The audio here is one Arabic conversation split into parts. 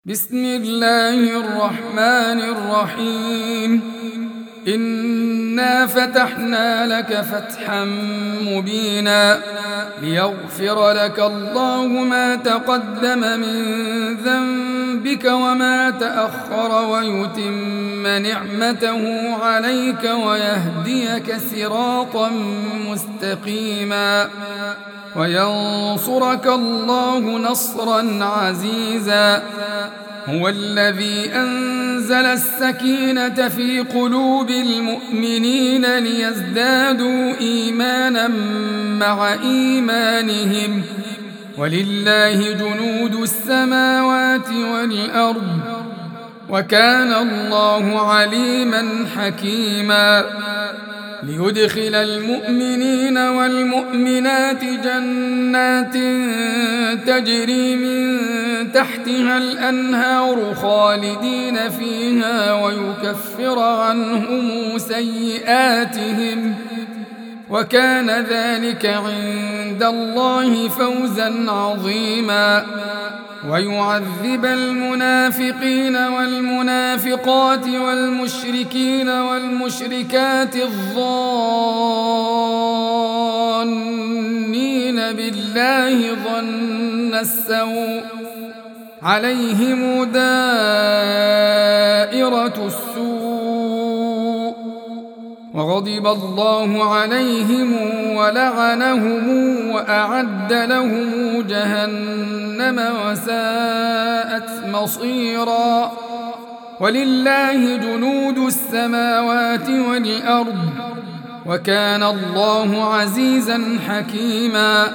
بسم الله الرحمن الرحيم. إنا فتحنا لك فتحا مبينا ليغفر لك الله ما تقدم من ذنبك وما تأخر ويتم نعمته عليك ويهديك صراطا مستقيما وينصرك الله نصرا عزيزا. هو الذي أنزل السكينة في قلوب المؤمنين ليزدادوا إيمانا مع إيمانهم ولله جنود السماوات والأرض وكان الله عليما حكيما. ليدخل المؤمنين والمؤمنات جنات تجري من تحتها الأنهار خالدين فيها ويكفر عنهم سيئاتهم وكان ذلك عند الله فوزا عظيما. ويعذب المنافقين والمنافقات والمشركين والمشركات الظانين بالله ظن السوء عليهم دائرة السوء وغضب الله عليهم ولعنهم وأعد لهم جهنم وساءت مصيرا. ولله جنود السماوات والأرض وكان الله عزيزا حكيما.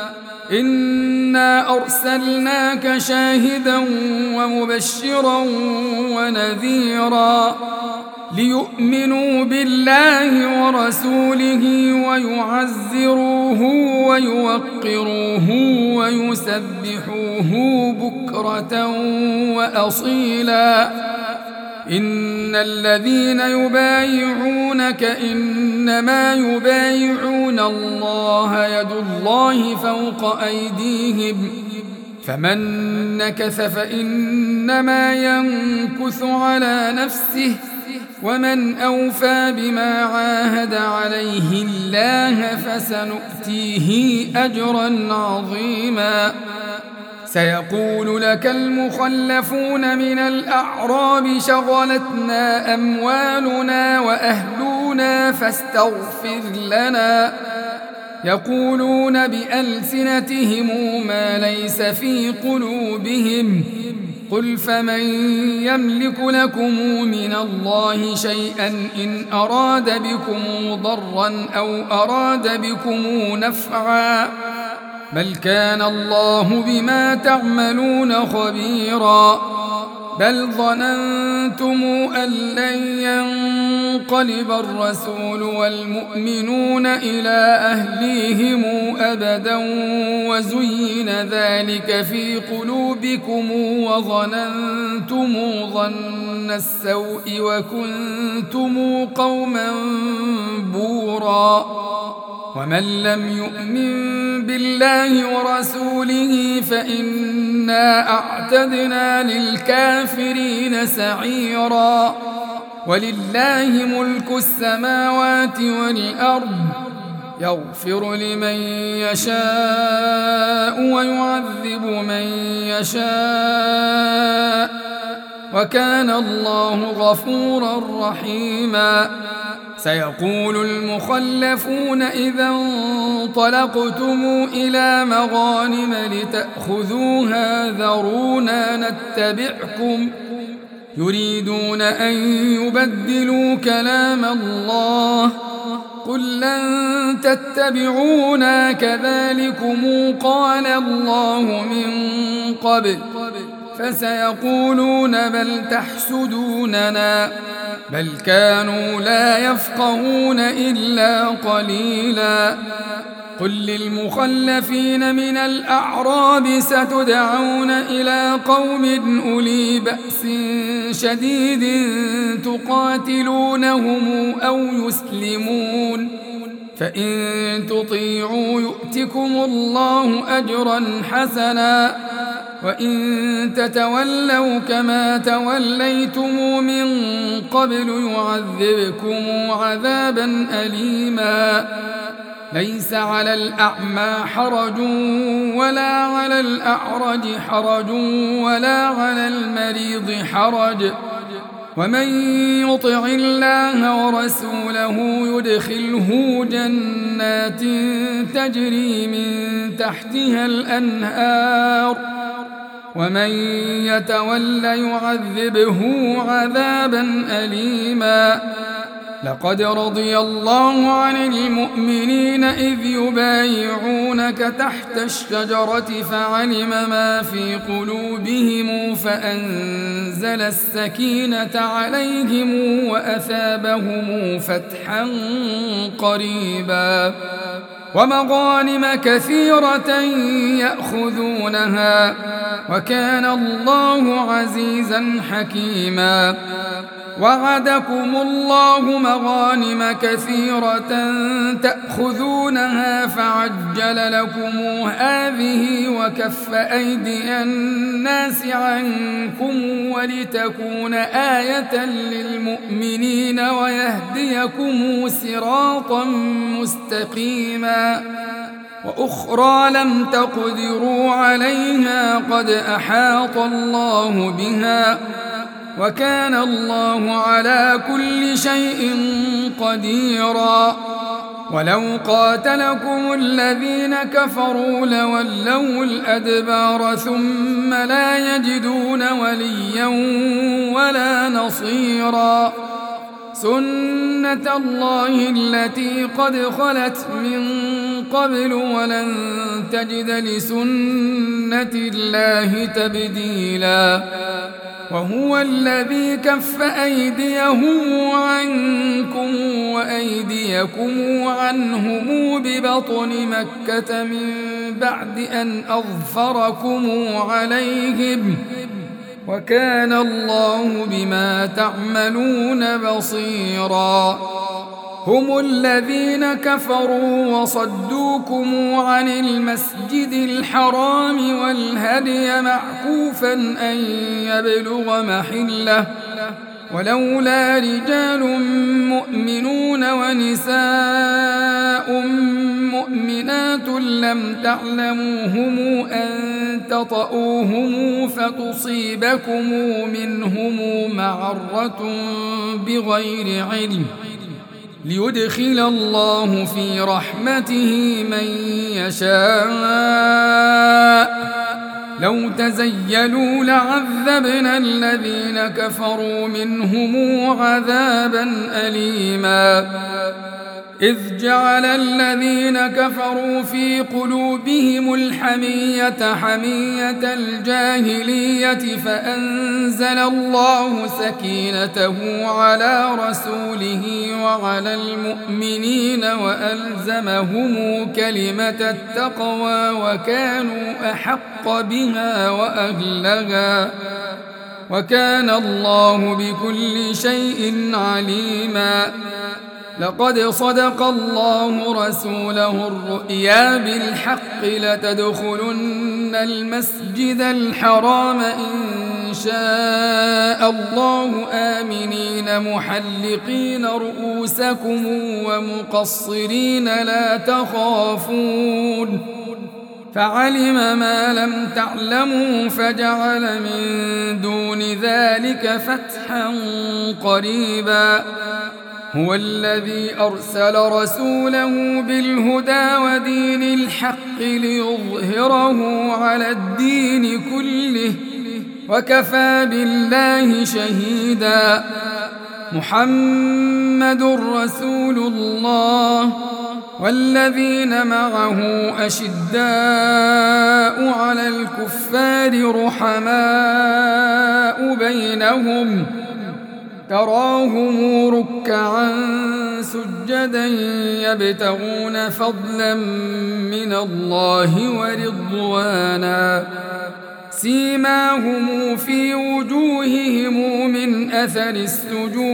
إنا أرسلناك شاهدا ومبشرا ونذيرا ليؤمنوا بالله ورسوله ويعزروه ويوقروه ويسبحوه بكرة وأصيلا. إن الذين يبايعونك إنما يبايعون الله يد الله فوق أيديهم فمن نكث فإنما ينكث على نفسه ومن أوفى بما عاهد عليه الله فسنؤتيه أجرا عظيما. سيقول لك المخلفون من الأعراب شغلتنا أموالنا وأهلنا فاستغفر لنا يقولون بألسنتهم ما ليس في قلوبهم قل فمن يملك لكم من الله شيئا إن أراد بكم ضرا أو أراد بكم نفعا بل كان الله بما تعملون خبيرا. بل ظننتم أن لن ينقلب الرسول والمؤمنون إلى أهليهم أبدا وزين ذلك في قلوبكم وظننتم ظن السوء وكنتم قوما بورا. ومن لم يؤمن بالله ورسوله فإنا أعتدنا للكافرين سعيرا. ولله ملك السماوات والأرض يغفر لمن يشاء ويعذب من يشاء وكان الله غفورا رحيما. سيقول المخلفون إذا انطلقتم إلى مغانم لتأخذوها ذرونا نتبعكم يريدون أن يبدلوا كلام الله قل لن تتبعونا كذلكم قال الله من قبل فسيقولون بل تحسدوننا بل كانوا لا يفقهون إلا قليلا. قل للمخلفين من الأعراب ستدعون إلى قوم أولي بأس شديد تقاتلونهم أو يسلمون فإن تطيعوا يؤتكم الله أجرا حسنا وإن تتولوا كما توليتم من قبل يعذبكم عذابا أليما ليس على الأعمى حرج ولا على الأعرج حرج ولا على المريض حرج ومن يطع الله ورسوله يدخله جنات تجري من تحتها الأنهار ومن يتول يعذبه عذابا أليما لقد رضي الله عن المؤمنين إذ يبايعونك تحت الشجرة فعلم ما في قلوبهم فأنزل السكينة عليهم وأثابهم فتحا قريبا ومغانم كثيرة يأخذونها وكان الله عزيزا حكيما وعدكم الله مغانم كثيرة تأخذونها فعجل لكم هذه وكف أيدي الناس عنكم ولتكون آية للمؤمنين ويهديكم صراطا مستقيما وأخرى لم تقدروا عليها قد أحاط الله بها وكان الله على كل شيء قديرا ولو قاتلكم الذين كفروا لولوا الأدبار ثم لا يجدون وليا ولا نصيرا سنة الله التي قد خلت من قبل ولن تجد لسنة الله تبديلا وهو الذي كف أيديهم عنكم وأيديكم عنهم ببطن مكة من بعد أن أظفركم عليهم وكان الله بما تعملون بصيرا هم الذين كفروا وصدوكم عن المسجد الحرام والهدي معكوفا أن يبلغ محله ولولا رجال مؤمنون ونساء مؤمنات لم تعلموهم أن تطؤوهم فتصيبكم منهم معرة بغير علم ليدخل الله في رحمته من يشاء لو تزيلوا لعذبنا الذين كفروا منهم عذابا أليما إذ جعل الذين كفروا في قلوبهم الحمية حمية الجاهلية فأنزل الله سكينته على رسوله وعلى المؤمنين وألزمهم كلمة التقوى وكانوا أحق بها وأهلها وكان الله بكل شيء عليما لقد صدق الله رسوله الرؤيا بالحق لتدخلن المسجد الحرام إن شاء الله آمنين محلقين رؤوسكم ومقصرين لا تخافون فعلم ما لم تعلموا فجعل من دون ذلك فتحا قريبا هو الذي أرسل رسوله بالهدى ودين الحق ليظهره على الدين كله وكفى بالله شهيدا محمد رسول الله والذين معه أشداء على الكفار رحماء بينهم تراهم ركعا سجدا يبتغون فضلا من الله ورضوانا سيماهم في وجوههم من أثر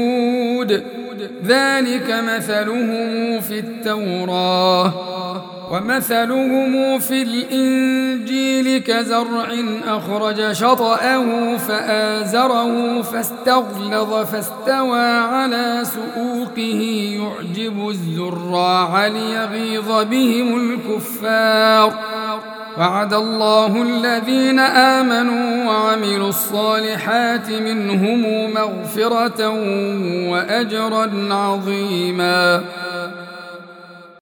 السجود ذلك مثلهم في التوراة ومثلهم في الإنجيل كزرع أخرج شطأه فآزره فاستغلظ فاستوى على سوقه يعجب الزراع ليغيظ بهم الكفار. وعد الله الذين آمنوا وعملوا الصالحات منهم مغفرة وأجرا عظيما.